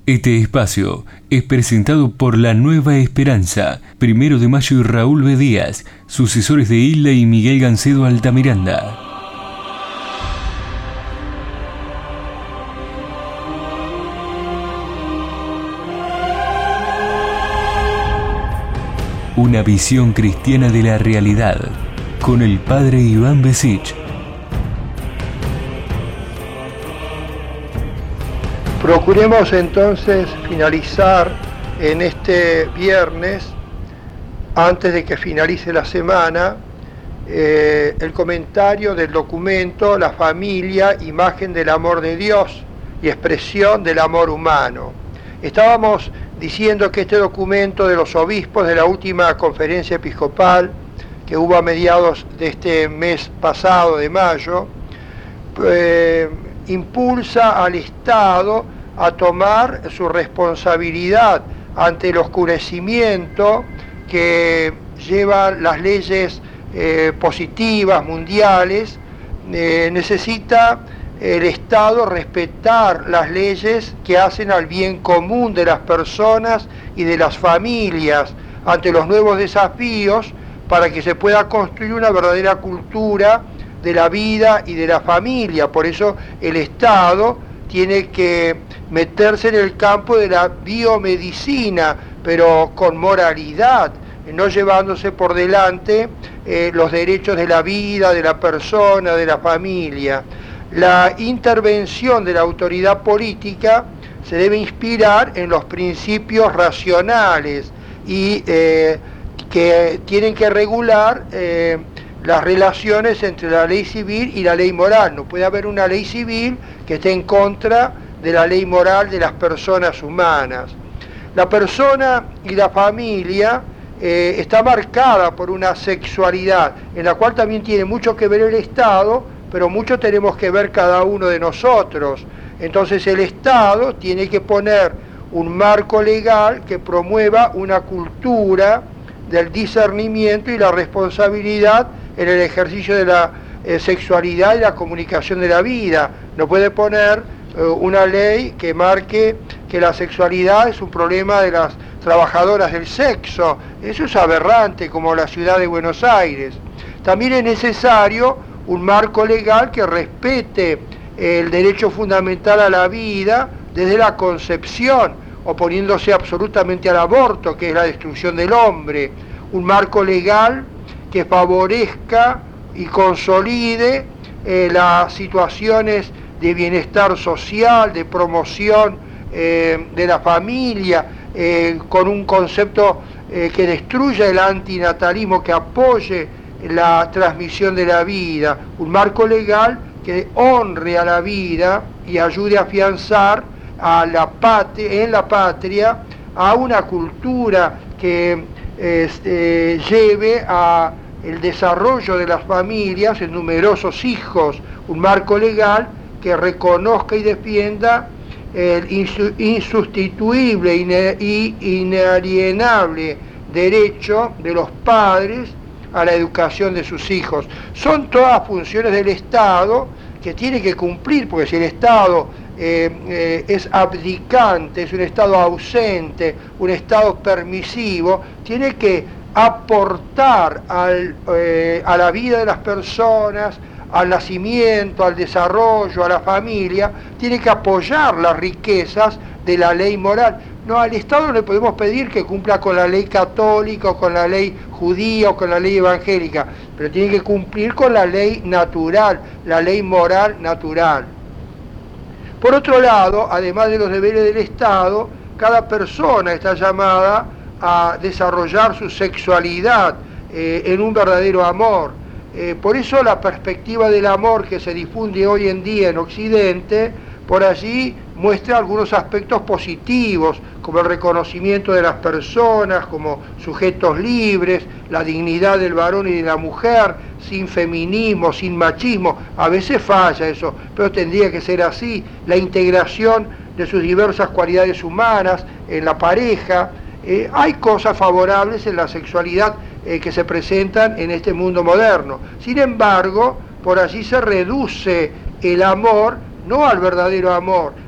Este espacio es presentado por La Nueva Esperanza, 1 de Mayo y Raúl B. Díaz, sucesores de Hilda y Miguel Gancedo Altamiranda. Una visión cristiana de la realidad, con el padre Iván Besich. Procuremos entonces finalizar en este viernes, antes de que finalice la semana, el comentario del documento La familia, imagen del amor de Dios y expresión del amor humano. Estábamos diciendo que este documento de los obispos de la última conferencia episcopal, que hubo a mediados de este mes pasado, de mayo, impulsa al Estado a tomar su responsabilidad ante el oscurecimiento que llevan las leyes positivas, mundiales. Necesita el Estado respetar las leyes que hacen al bien común de las personas y de las familias ante los nuevos desafíos, para que se pueda construir una verdadera cultura de la vida y de la familia. Por eso el Estado tiene que meterse en el campo de la biomedicina, pero con moralidad, no llevándose por delante los derechos de la vida, de la persona, de la familia. La intervención de la autoridad política se debe inspirar en los principios racionales y que tienen que regular las relaciones entre la ley civil y la ley moral. No puede haber una ley civil que esté en contra de la ley moral de las personas humanas. La persona y la familia está marcada por una sexualidad en la cual también tiene mucho que ver el Estado, pero mucho tenemos que ver cada uno de nosotros. Entonces el Estado tiene que poner un marco legal que promueva una cultura del discernimiento y la responsabilidad en el ejercicio de la sexualidad y la comunicación de la vida. No puede poner una ley que marque que la sexualidad es un problema de las trabajadoras del sexo. Eso es aberrante, como la ciudad de Buenos Aires. También es necesario un marco legal que respete el derecho fundamental a la vida desde la concepción, oponiéndose absolutamente al aborto, que es la destrucción del hombre. Un marco legal que favorezca y consolide las situaciones de bienestar social, de promoción de la familia, con un concepto que destruya el antinatalismo, que apoye la transmisión de la vida. Un marco legal que honre a la vida y ayude a afianzar a en la patria a una cultura que lleve a el desarrollo de las familias en numerosos hijos. Un marco legal que reconozca y defienda el insustituible e inalienable derecho de los padres a la educación de sus hijos. Son todas funciones del Estado que tiene que cumplir, porque si el Estado es abdicante, es un Estado ausente, un Estado permisivo, tiene que aportar a la vida de las personas, al nacimiento, al desarrollo, a la familia, tiene que apoyar las riquezas de la ley moral. No, al Estado no le podemos pedir que cumpla con la ley católica o con la ley judía o con la ley evangélica, pero tiene que cumplir con la ley natural, la ley moral natural. Por otro lado, además de los deberes del Estado, cada persona está llamada a desarrollar su sexualidad en un verdadero amor. Por eso la perspectiva del amor que se difunde hoy en día en Occidente, por allí muestra algunos aspectos positivos, como el reconocimiento de las personas como sujetos libres, la dignidad del varón y de la mujer, sin feminismo, sin machismo. A veces falla eso, pero tendría que ser así. La integración de sus diversas cualidades humanas en la pareja. Hay cosas favorables en la sexualidad que se presentan en este mundo moderno. Sin embargo, por allí se reduce el amor no al verdadero amor,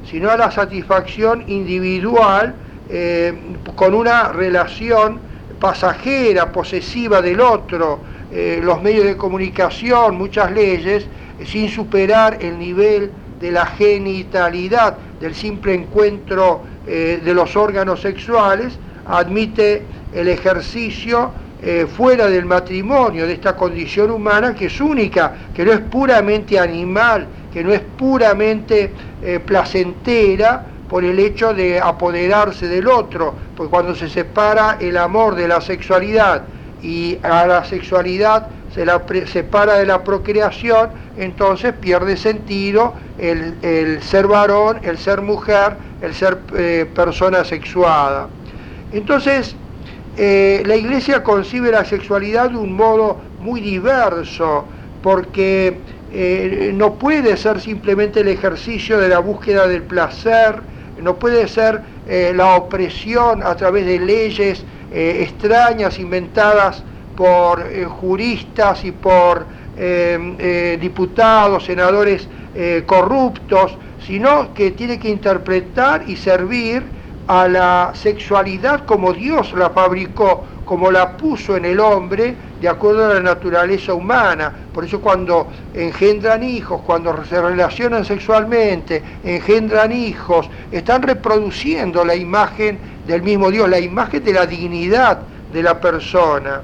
sino a la satisfacción individual con una relación pasajera, posesiva del otro, los medios de comunicación, muchas leyes, sin superar el nivel de la genitalidad, del simple encuentro de los órganos sexuales, admite el ejercicio fuera del matrimonio, de esta condición humana que es única, que no es puramente animal, que no es puramente placentera por el hecho de apoderarse del otro, porque cuando se separa el amor de la sexualidad y a la sexualidad se la separa de la procreación, entonces pierde sentido el ser varón, el ser mujer, el ser persona sexuada. Entonces, la Iglesia concibe la sexualidad de un modo muy diverso, porque no puede ser simplemente el ejercicio de la búsqueda del placer, no puede ser la opresión a través de leyes extrañas inventadas por juristas y por diputados, senadores corruptos, sino que tiene que interpretar y servir a la sexualidad como Dios la fabricó, como la puso en el hombre de acuerdo a la naturaleza humana. Por eso cuando engendran hijos, cuando se relacionan sexualmente, engendran hijos, están reproduciendo la imagen del mismo Dios, la imagen de la dignidad de la persona.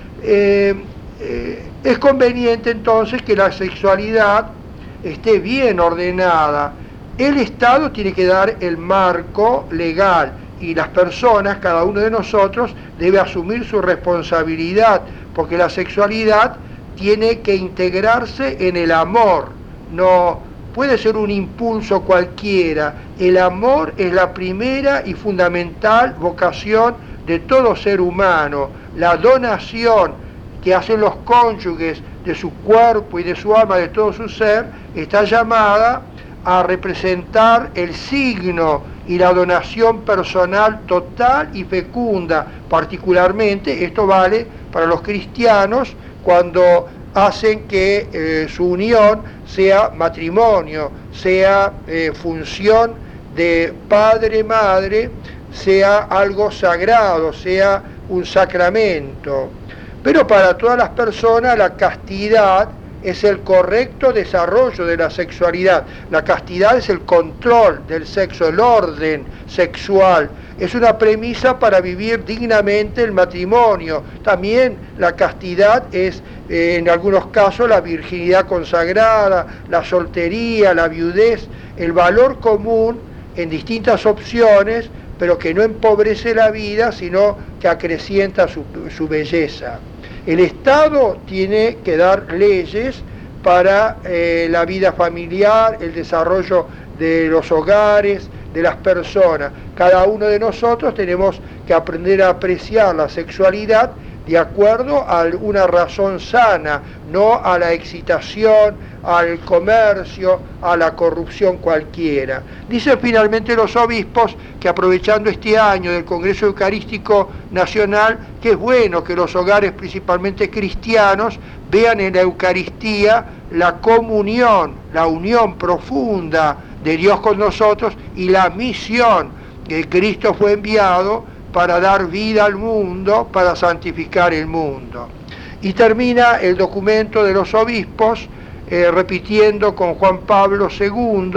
Es conveniente entonces que la sexualidad esté bien ordenada. El Estado tiene que dar el marco legal y las personas, cada uno de nosotros, debe asumir su responsabilidad, porque la sexualidad tiene que integrarse en el amor, no puede ser un impulso cualquiera. El amor es la primera y fundamental vocación de todo ser humano. La donación que hacen los cónyuges de su cuerpo y de su alma, de todo su ser, está llamada a representar el signo y la donación personal total y fecunda. Particularmente esto vale para los cristianos cuando hacen que su unión sea matrimonio, sea función de padre-madre, sea algo sagrado, sea un sacramento. Pero para todas las personas la castidad es el correcto desarrollo de la sexualidad. La castidad es el control del sexo, el orden sexual. Es una premisa para vivir dignamente el matrimonio. También la castidad es, en algunos casos, la virginidad consagrada, la soltería, la viudez, el valor común en distintas opciones, pero que no empobrece la vida, sino que acrecienta su belleza. El Estado tiene que dar leyes para la vida familiar, el desarrollo de los hogares, de las personas. Cada uno de nosotros tenemos que aprender a apreciar la sexualidad de acuerdo a una razón sana, no a la excitación, al comercio, a la corrupción cualquiera. Dicen finalmente los obispos que aprovechando este año del Congreso Eucarístico Nacional, que es bueno que los hogares principalmente cristianos vean en la Eucaristía la comunión, la unión profunda de Dios con nosotros y la misión que Cristo fue enviado para dar vida al mundo, para santificar el mundo. Y termina el documento de los obispos repitiendo con Juan Pablo II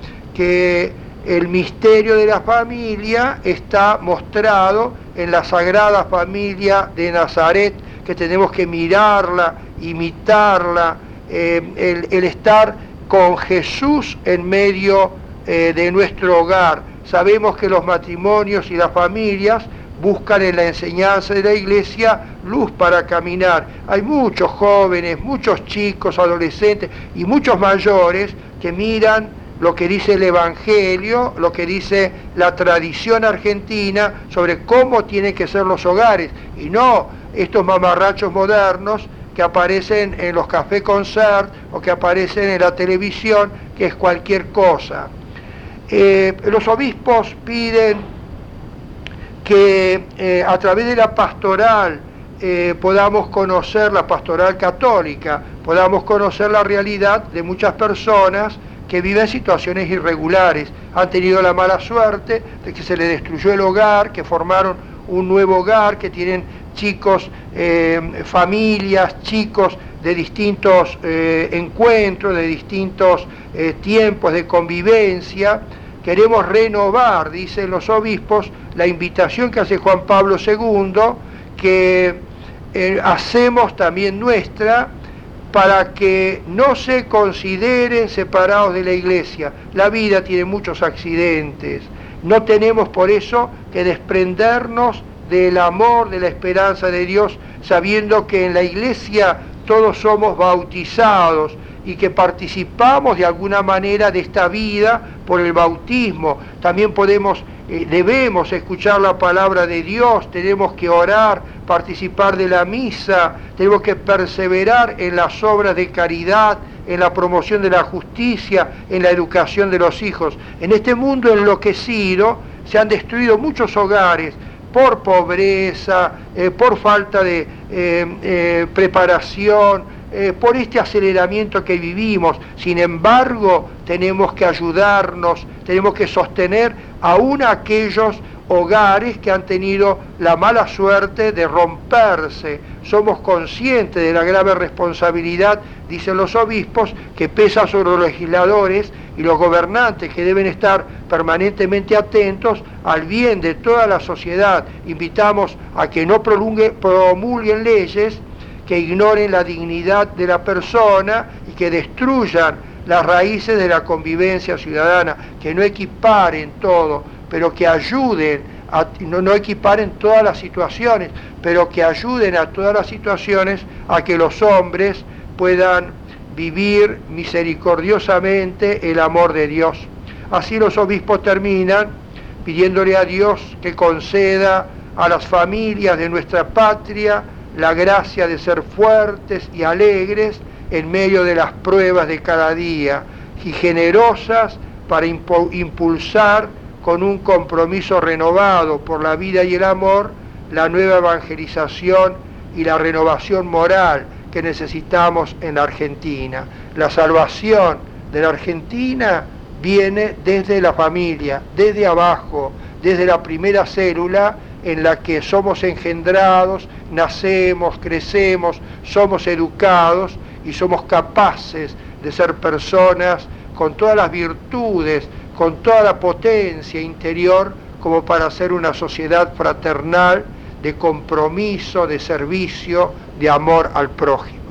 que el misterio de la familia está mostrado en la Sagrada Familia de Nazaret, que tenemos que mirarla, imitarla, el estar con Jesús en medio de nuestro hogar. Sabemos que los matrimonios y las familias buscan en la enseñanza de la Iglesia luz para caminar. Hay muchos jóvenes, muchos chicos, adolescentes y muchos mayores que miran lo que dice el Evangelio, lo que dice la tradición argentina sobre cómo tienen que ser los hogares, y no estos mamarrachos modernos que aparecen en los café concert o que aparecen en la televisión, que es cualquier cosa. Los obispos piden que a través de la pastoral podamos conocer, la pastoral católica, podamos conocer la realidad de muchas personas que viven situaciones irregulares. Han tenido la mala suerte de que se les destruyó el hogar, que formaron un nuevo hogar, que tienen chicos, familias, chicos de distintos encuentros, de distintos tiempos de convivencia. Queremos renovar, dicen los obispos, la invitación que hace Juan Pablo II, que hacemos también nuestra, para que no se consideren separados de la Iglesia. La vida tiene muchos accidentes. No tenemos por eso que desprendernos del amor, de la esperanza de Dios, sabiendo que en la Iglesia todos somos bautizados y que participamos de alguna manera de esta vida por el bautismo. También debemos escuchar la palabra de Dios, tenemos que orar, participar de la misa, tenemos que perseverar en las obras de caridad, en la promoción de la justicia, en la educación de los hijos. En este mundo enloquecido se han destruido muchos hogares por pobreza, por falta de preparación, por este aceleramiento que vivimos. Sin embargo, tenemos que ayudarnos, tenemos que sostener aún aquellos hogares que han tenido la mala suerte de romperse. Somos conscientes de la grave responsabilidad, dicen los obispos, que pesa sobre los legisladores y los gobernantes, que deben estar permanentemente atentos al bien de toda la sociedad. Invitamos a que no promulguen leyes que ignoren la dignidad de la persona y que destruyan las raíces de la convivencia ciudadana, que no equiparen todo, pero que ayuden, no equiparen todas las situaciones, pero que ayuden a todas las situaciones a que los hombres puedan vivir misericordiosamente el amor de Dios. Así los obispos terminan pidiéndole a Dios que conceda a las familias de nuestra patria la gracia de ser fuertes y alegres en medio de las pruebas de cada día y generosas para impulsar con un compromiso renovado por la vida y el amor la nueva evangelización y la renovación moral que necesitamos en la Argentina. La salvación de la Argentina viene desde la familia, desde abajo, desde la primera célula en la que somos engendrados, nacemos, crecemos, somos educados y somos capaces de ser personas con todas las virtudes, con toda la potencia interior como para ser una sociedad fraternal de compromiso, de servicio, de amor al prójimo.